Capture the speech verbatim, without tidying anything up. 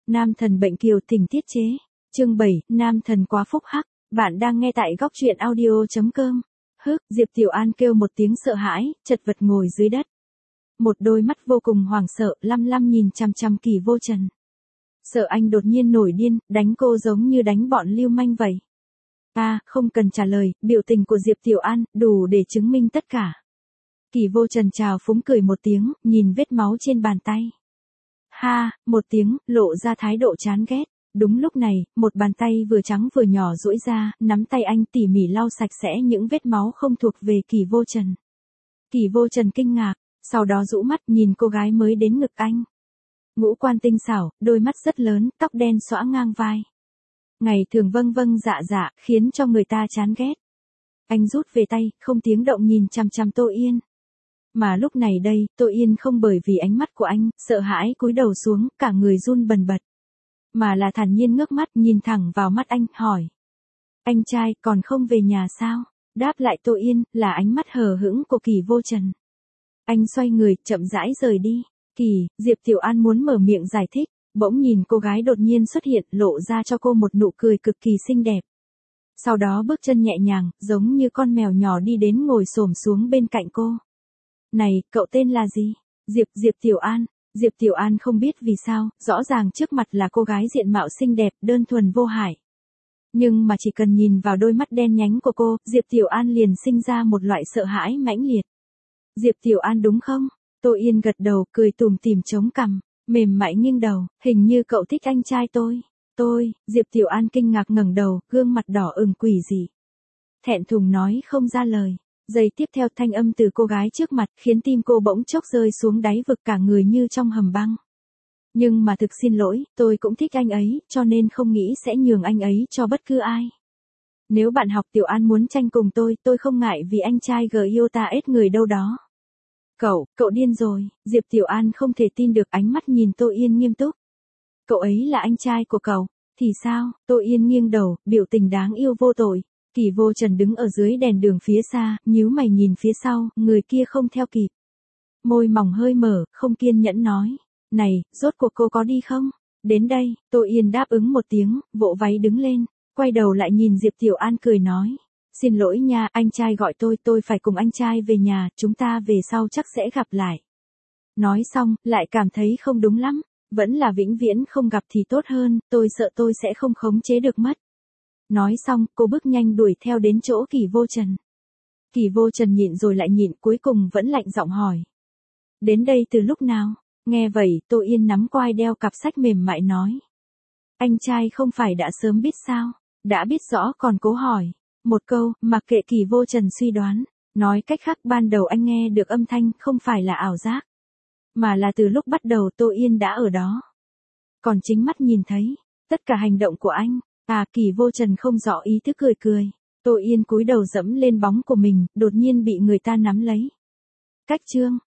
Nam thần bệnh kiều tình tiết chế. Chương bảy, nam thần quá phúc hắc. Bạn đang nghe tại góc truyện audio chấm com. Hức, Diệp Tiểu An kêu một tiếng sợ hãi, chật vật ngồi dưới đất. Một đôi mắt vô cùng hoảng sợ, lăm lăm nhìn chằm chằm Kỳ Vô Trần. Sợ anh đột nhiên nổi điên, đánh cô giống như đánh bọn lưu manh vậy. À, không cần trả lời, biểu tình của Diệp Tiểu An, đủ để chứng minh tất cả. Kỳ Vô Trần chào phúng cười một tiếng, nhìn vết máu trên bàn tay. Ha, một tiếng, lộ ra thái độ chán ghét. Đúng lúc này, một bàn tay vừa trắng vừa nhỏ duỗi ra, nắm tay anh tỉ mỉ lau sạch sẽ những vết máu không thuộc về Kỳ Vô Trần. Kỳ Vô Trần kinh ngạc, sau đó rũ mắt nhìn cô gái mới đến ngực anh. Ngũ quan tinh xảo, đôi mắt rất lớn, tóc đen xõa ngang vai. Ngày thường vâng vâng dạ dạ, khiến cho người ta chán ghét. Anh rút về tay, không tiếng động nhìn chằm chằm Tô Yên. Mà lúc này đây, Tô Yên không bởi vì ánh mắt của anh, sợ hãi cúi đầu xuống, cả người run bần bật. Mà là thản nhiên ngước mắt nhìn thẳng vào mắt anh, hỏi. Anh trai, còn không về nhà sao? Đáp lại Tô Yên, là ánh mắt hờ hững của Kỳ Vô Trần. Anh xoay người, chậm rãi rời đi. Kỳ, Diệp Tiểu An muốn mở miệng giải thích, bỗng nhìn cô gái đột nhiên xuất hiện, lộ ra cho cô một nụ cười cực kỳ xinh đẹp. Sau đó bước chân nhẹ nhàng, giống như con mèo nhỏ đi đến ngồi xổm xuống bên cạnh cô. Này, cậu tên là gì? Diệp, Diệp Tiểu An. Diệp Tiểu An không biết vì sao, rõ ràng trước mặt là cô gái diện mạo xinh đẹp, đơn thuần vô hại. Nhưng mà chỉ cần nhìn vào đôi mắt đen nhánh của cô, Diệp Tiểu An liền sinh ra một loại sợ hãi mãnh liệt. Diệp Tiểu An đúng không? Tô Yên gật đầu, cười tủm tỉm chống cằm, mềm mại nghiêng đầu, hình như cậu thích anh trai tôi. Tôi, Diệp Tiểu An kinh ngạc ngẩng đầu, gương mặt đỏ ửng quỷ dị. Thẹn thùng nói không ra lời. Giây tiếp theo thanh âm từ cô gái trước mặt khiến tim cô bỗng chốc rơi xuống đáy vực, cả người như trong hầm băng. Nhưng mà thực xin lỗi, tôi cũng thích anh ấy, cho nên không nghĩ sẽ nhường anh ấy cho bất cứ ai. Nếu bạn học Tiểu An muốn tranh cùng tôi, tôi không ngại vì anh trai gờ yêu ta ết người đâu đó. Cậu, cậu điên rồi, Diệp Tiểu An không thể tin được, ánh mắt nhìn Tô Yên nghiêm túc. Cậu ấy là anh trai của cậu, thì sao? Tô Yên nghiêng đầu, biểu tình đáng yêu vô tội. Kỳ Vô Trần đứng ở dưới đèn đường phía xa, nhíu mày nhìn phía sau, người kia không theo kịp. Môi mỏng hơi mở, không kiên nhẫn nói. Này, rốt cuộc cô có đi không? Đến đây, Tô Yên đáp ứng một tiếng, vỗ váy đứng lên, quay đầu lại nhìn Diệp Tiểu An cười nói. Xin lỗi nha, anh trai gọi tôi, tôi phải cùng anh trai về nhà, chúng ta về sau chắc sẽ gặp lại. Nói xong, lại cảm thấy không đúng lắm, vẫn là vĩnh viễn không gặp thì tốt hơn, tôi sợ tôi sẽ không khống chế được mất. Nói xong, cô bước nhanh đuổi theo đến chỗ Kỳ Vô Trần. Kỳ Vô Trần nhịn rồi lại nhịn, cuối cùng vẫn lạnh giọng hỏi. Đến đây từ lúc nào? Nghe vậy, Tô Yên nắm quai đeo cặp sách mềm mại nói. Anh trai không phải đã sớm biết sao? Đã biết rõ còn cố hỏi. Một câu, mặc kệ Kỳ Vô Trần suy đoán. Nói cách khác, ban đầu anh nghe được âm thanh không phải là ảo giác. Mà là từ lúc bắt đầu Tô Yên đã ở đó. Còn chính mắt nhìn thấy, tất cả hành động của anh. À, Kỳ Vô Trần không rõ ý thức cười cười. Tô Yên cúi đầu dẫm lên bóng của mình, đột nhiên bị người ta nắm lấy. Cách chương.